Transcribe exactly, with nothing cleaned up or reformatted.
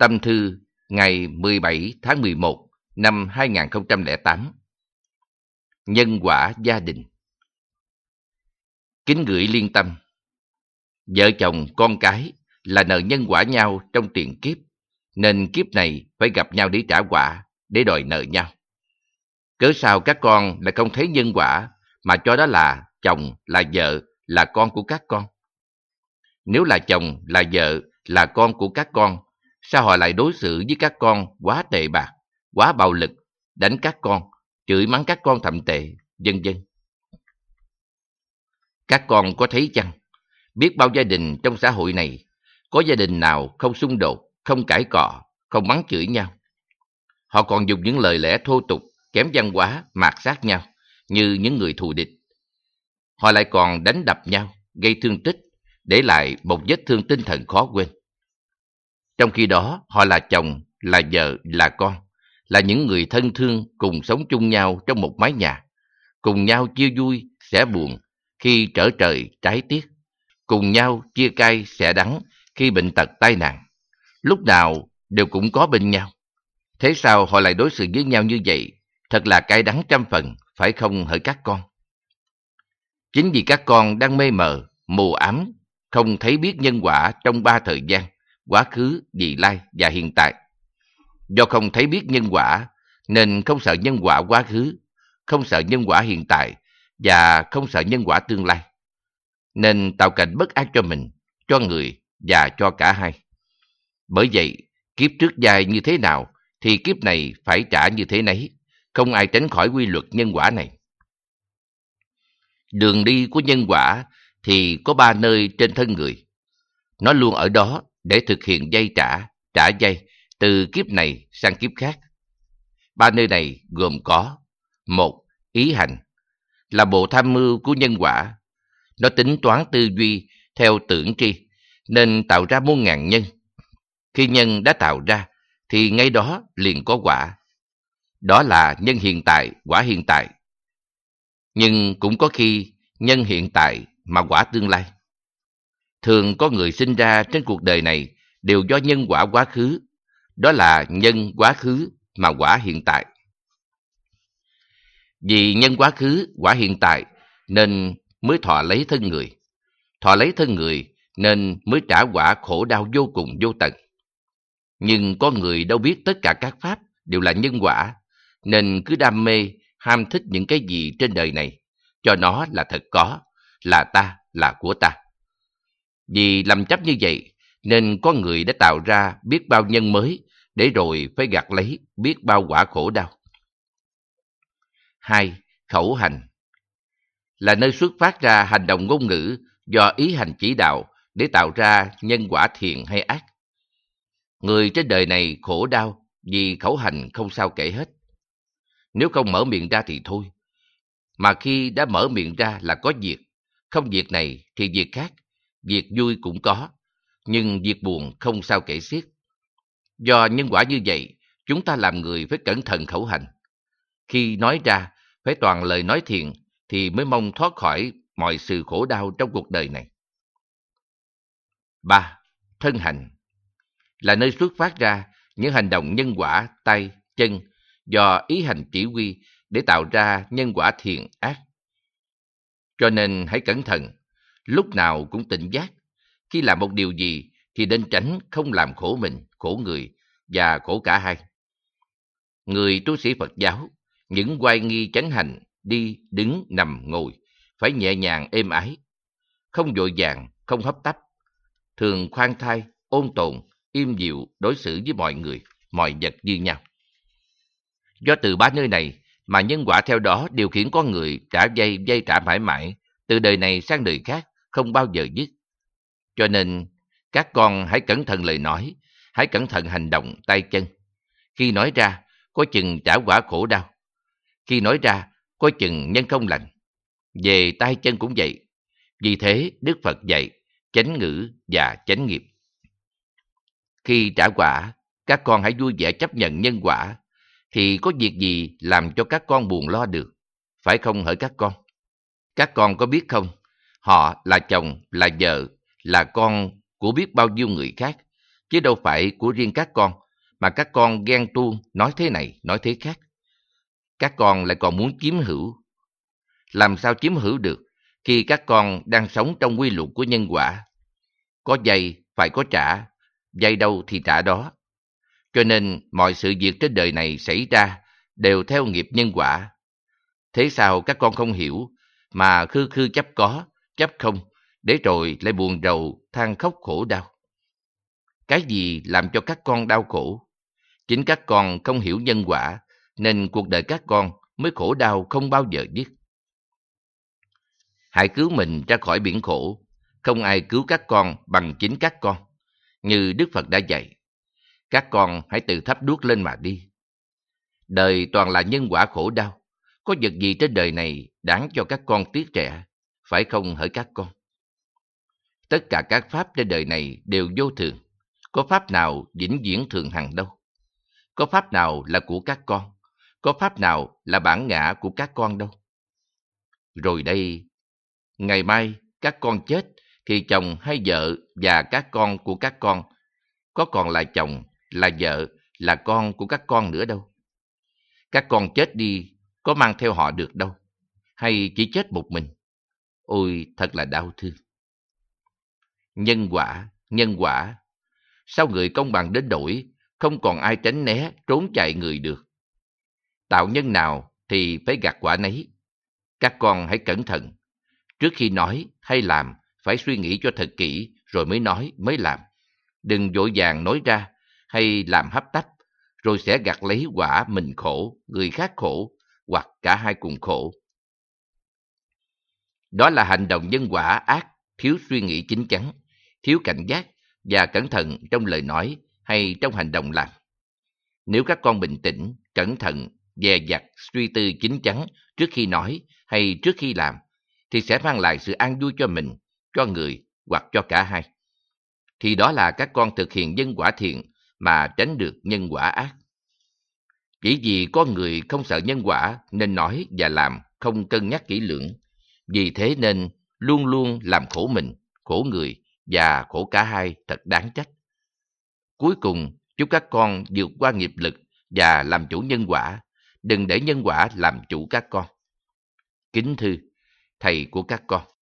Tâm thư ngày mười bảy tháng mười một năm hai nghìn không trăm lẻ tám. Nhân quả gia đình. Kính gửi Liên Tâm. Vợ chồng con cái là nợ nhân quả nhau trong tiền kiếp, nên kiếp này phải gặp nhau để trả quả, để đòi nợ nhau. Cớ sao các con lại không thấy nhân quả mà cho đó là chồng, là vợ, là con của các con? Nếu là chồng, là vợ, là con của các con, sao họ lại đối xử với các con quá tệ bạc, quá bạo lực, đánh các con, chửi mắng các con thậm tệ, vân vân? Các con có thấy chăng, biết bao gia đình trong xã hội này, có gia đình nào không xung đột, không cãi cọ, không mắng chửi nhau? Họ còn dùng những lời lẽ thô tục, kém văn hóa, mạt sát nhau như những người thù địch. Họ lại còn đánh đập nhau, gây thương tích, để lại một vết thương tinh thần khó quên. Trong khi đó, họ là chồng, là vợ, là con, là những người thân thương cùng sống chung nhau trong một mái nhà, cùng nhau chia vui, sẻ buồn khi trở trời trái tiết, cùng nhau chia cay sẻ đắng khi bệnh tật tai nạn, lúc nào đều cũng có bên nhau. Thế sao họ lại đối xử với nhau như vậy? Thật là cay đắng trăm phần, phải không hỡi các con? Chính vì các con đang mê mờ, mù ám, không thấy biết nhân quả trong ba thời gian: quá khứ, vị lai và hiện tại. Do không thấy biết nhân quả nên không sợ nhân quả quá khứ, không sợ nhân quả hiện tại và không sợ nhân quả tương lai, nên tạo cảnh bất an cho mình, cho người và cho cả hai. Bởi vậy, kiếp trước dài như thế nào thì kiếp này phải trả như thế nấy, không ai tránh khỏi quy luật nhân quả này. Đường đi của nhân quả thì có ba nơi trên thân người. Nó luôn ở đó để thực hiện vay trả, trả vay từ kiếp này sang kiếp khác. Ba nơi này gồm có: một, ý hành, là bộ tham mưu của nhân quả. Nó tính toán tư duy theo tưởng tri, nên tạo ra muôn ngàn nhân. Khi nhân đã tạo ra, thì ngay đó liền có quả. Đó là nhân hiện tại, quả hiện tại. Nhưng cũng có khi nhân hiện tại mà quả tương lai. Thường có người sinh ra trên cuộc đời này đều do nhân quả quá khứ. Đó là nhân quá khứ mà quả hiện tại. Vì nhân quá khứ, quả hiện tại nên mới thọ lấy thân người. Thọ lấy thân người nên mới trả quả khổ đau vô cùng vô tận. Nhưng có người đâu biết tất cả các pháp đều là nhân quả, nên cứ đam mê, ham thích những cái gì trên đời này, cho nó là thật có, là ta, là của ta. Vì lầm chấp như vậy, nên có người đã tạo ra biết bao nhân mới, để rồi phải gặt lấy biết bao quả khổ đau. Hai, khẩu hành, là nơi xuất phát ra hành động ngôn ngữ do ý hành chỉ đạo để tạo ra nhân quả thiện hay ác. Người trên đời này khổ đau vì khẩu hành không sao kể hết. Nếu không mở miệng ra thì thôi, mà khi đã mở miệng ra là có việc, không việc này thì việc khác, việc vui cũng có, nhưng việc buồn không sao kể xiết. Do nhân quả như vậy, chúng ta làm người phải cẩn thận khẩu hành. Khi nói ra, phải toàn lời nói thiện thì mới mong thoát khỏi mọi sự khổ đau trong cuộc đời này. Ba, thân hành, là nơi xuất phát ra những hành động nhân quả tay, chân do ý hành chỉ huy để tạo ra nhân quả thiện ác. Cho nên hãy cẩn thận, lúc nào cũng tỉnh giác. Khi làm một điều gì thì nên tránh không làm khổ mình, khổ người và khổ cả hai. Người tu sĩ Phật giáo, những oai nghi chánh hành, đi, đứng, nằm, ngồi, phải nhẹ nhàng êm ái, không vội vàng, không hấp tấp, thường khoan thai, ôn tồn, im dịu đối xử với mọi người, mọi vật như nhau. Do từ ba nơi này mà nhân quả theo đó điều khiển con người trả vay, vay trả mãi mãi, từ đời này sang đời khác, không bao giờ dứt. Cho nên các con hãy cẩn thận lời nói, hãy cẩn thận hành động tay chân. Khi nói ra, có chừng trả quả khổ đau. Khi nói ra, có chừng nhân không lành. Về tay chân cũng vậy. Vì thế Đức Phật dạy chánh ngữ và chánh nghiệp. Khi trả quả, các con hãy vui vẻ chấp nhận nhân quả, thì có việc gì làm cho các con buồn lo được, phải không hỡi các con? Các con có biết không, họ là chồng, là vợ, là con của biết bao nhiêu người khác, chứ đâu phải của riêng các con, mà các con ghen tuông, nói thế này, nói thế khác. Các con lại còn muốn chiếm hữu. Làm sao chiếm hữu được khi các con đang sống trong quy luật của nhân quả? Có vay phải có trả, vay đâu thì trả đó. Cho nên mọi sự việc trên đời này xảy ra đều theo nghiệp nhân quả. Thế sao các con không hiểu, mà khư khư chấp có, chấp không, để rồi lại buồn rầu, than khóc khổ đau? Cái gì làm cho các con đau khổ? Chính các con không hiểu nhân quả, nên cuộc đời các con mới khổ đau không bao giờ dứt. Hãy cứu mình ra khỏi biển khổ. Không ai cứu các con bằng chính các con. Như Đức Phật đã dạy, các con hãy tự thắp đuốc lên mà đi. Đời toàn là nhân quả khổ đau. Có vật gì trên đời này đáng cho các con tiếc rẻ, phải không hỡi các con? Tất cả các pháp trên đời này đều vô thường. Có pháp nào vĩnh viễn thường hằng đâu. Có pháp nào là của các con, có pháp nào là bản ngã của các con đâu. Rồi đây, ngày mai các con chết thì chồng hay vợ và các con của các con có còn là chồng, là vợ, là con của các con nữa đâu. Các con chết đi có mang theo họ được đâu, hay chỉ chết một mình. Ôi, thật là đau thương. Nhân quả, nhân quả. Sao người công bằng đến nỗi không còn ai tránh né, trốn chạy người được? Tạo nhân nào thì phải gặt quả nấy. Các con hãy cẩn thận. Trước khi nói hay làm, phải suy nghĩ cho thật kỹ rồi mới nói, mới làm. Đừng vội vàng nói ra hay làm hấp tấp, rồi sẽ gặt lấy quả mình khổ, người khác khổ, hoặc cả hai cùng khổ. Đó là hành động nhân quả ác, thiếu suy nghĩ chín chắn, thiếu cảnh giác và cẩn thận trong lời nói hay trong hành động làm. Nếu các con bình tĩnh, cẩn thận, dè dặt, suy tư chín chắn trước khi nói hay trước khi làm, thì sẽ mang lại sự an vui cho mình, cho người hoặc cho cả hai. Thì đó là các con thực hiện nhân quả thiện mà tránh được nhân quả ác. Chỉ vì có người không sợ nhân quả nên nói và làm không cân nhắc kỹ lưỡng. Vì thế nên luôn luôn làm khổ mình, khổ người và khổ cả hai, thật đáng trách. Cuối cùng, chúc các con vượt qua nghiệp lực và làm chủ nhân quả. Đừng để nhân quả làm chủ các con. Kính thưa thầy của các con.